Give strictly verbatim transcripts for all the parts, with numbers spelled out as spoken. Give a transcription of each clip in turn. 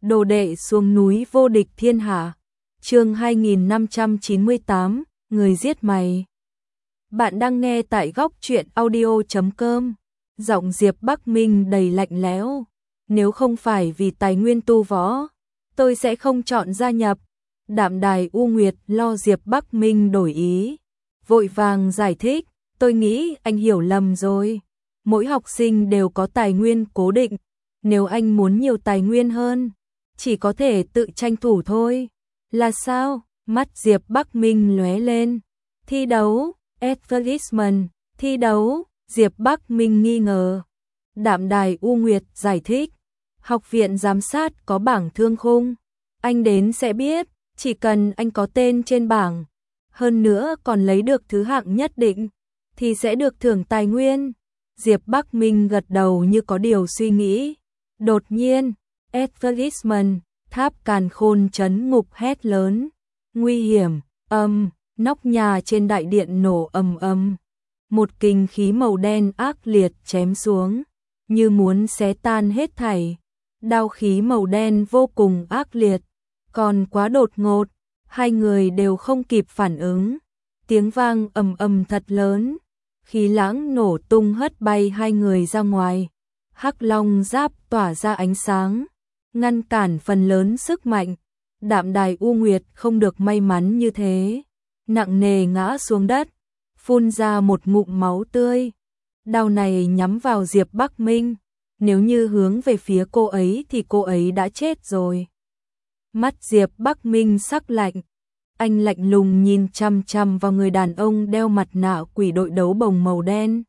Đồ đệ xuống núi vô địch thiên hạ. Chương hai nghìn năm trăm chín mươi tám, người giết mày. Bạn đang nghe tại góc truyện audio chấm com. Giọng Diệp Bắc Minh đầy lạnh lẽo. Nếu không phải vì tài nguyên tu võ, tôi sẽ không chọn gia nhập. Đạm Đài U Nguyệt lo Diệp Bắc Minh đổi ý, vội vàng giải thích, tôi nghĩ anh hiểu lầm rồi. Mỗi học sinh đều có tài nguyên cố định, nếu anh muốn nhiều tài nguyên hơn, chỉ có thể tự tranh thủ thôi. Là sao? Mắt Diệp Bắc Minh lóe lên. Thi đấu, advertisement, thi đấu, Diệp Bắc Minh nghi ngờ. Đạm Đài U Nguyệt giải thích, học viện giám sát có bảng thương khung, anh đến sẽ biết, chỉ cần anh có tên trên bảng, hơn nữa còn lấy được thứ hạng nhất định, thì sẽ được thưởng tài nguyên. Diệp Bắc Minh gật đầu như có điều suy nghĩ. Đột nhiên, advertisement, Tháp Càn Khôn trấn ngục hét lớn. Nguy hiểm, âm, nóc nhà trên đại điện nổ ầm ầm. Một kình khí màu đen ác liệt chém xuống, như muốn xé tan hết thảy. Đao khí màu đen vô cùng ác liệt, còn quá đột ngột, hai người đều không kịp phản ứng. Tiếng vang ầm ầm thật lớn, khí lãng nổ tung hất bay hai người ra ngoài. Hắc Long giáp tỏa ra ánh sáng, ngăn cản phần lớn sức mạnh. Đạm Đài U Nguyệt không được may mắn như thế, nặng nề ngã xuống đất, phun ra một ngụm máu tươi. Đao này nhắm vào Diệp Bắc Minh, nếu như hướng về phía cô ấy thì cô ấy đã chết rồi. Mắt Diệp Bắc Minh sắc lạnh, anh lạnh lùng nhìn chằm chằm vào người đàn ông đeo mặt nạ quỷ đội đấu bồng màu đen.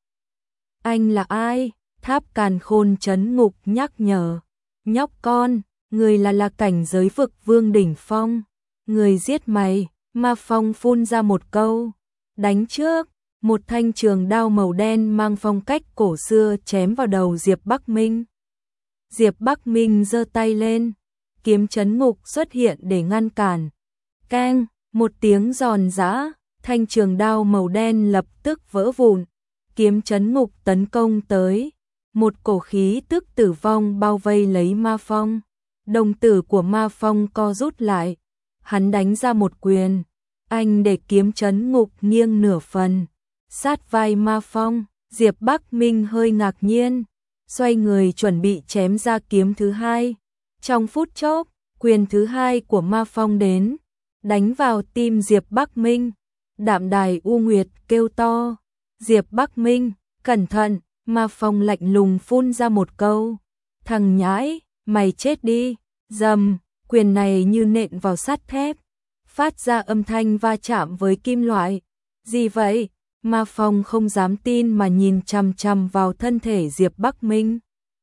Anh là ai? Tháp Càn Khôn trấn ngục nhắc nhở. Nhóc con, người là là cảnh giới vực vương đỉnh phong. Người giết mày, Ma Phong phun ra một câu. Đánh trước, một thanh trường đao màu đen mang phong cách cổ xưa chém vào đầu Diệp Bắc Minh. Diệp Bắc Minh giơ tay lên, kiếm trấn ngục xuất hiện để ngăn cản. Keng, một tiếng giòn giã, thanh trường đao màu đen lập tức vỡ vụn. Kiếm trấn ngục tấn công tới, một cổ khí tức tử vong bao vây lấy Ma Phong. Đồng tử của Ma Phong co rút lại, hắn đánh ra một quyền, anh để kiếm trấn ngục nghiêng nửa phần, sát vai Ma Phong. Diệp Bắc Minh hơi ngạc nhiên, xoay người chuẩn bị chém ra kiếm thứ hai. Trong phút chốc, quyền thứ hai của Ma Phong đến, đánh vào tim Diệp Bắc Minh. Đạm Đài U Nguyệt kêu to, Diệp Bắc Minh, cẩn thận. Ma Phong lạnh lùng phun ra một câu, thằng nhãi, mày chết đi. Dầm, quyền này như nện vào sắt thép, phát ra âm thanh va chạm với kim loại. Gì vậy? Ma Phong không dám tin mà nhìn chằm chằm vào thân thể Diệp Bắc Minh.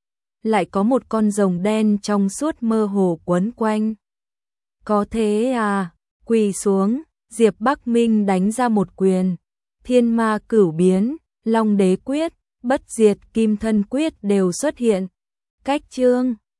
Lại có một con rồng đen trong suốt mơ hồ quấn quanh. Có thế à? Quỳ xuống, Diệp Bắc Minh đánh ra một quyền. Thiên Ma Cửu Biến, Long Đế Quyết, Bất Diệt Kim Thân Quyết đều xuất hiện. Cách chương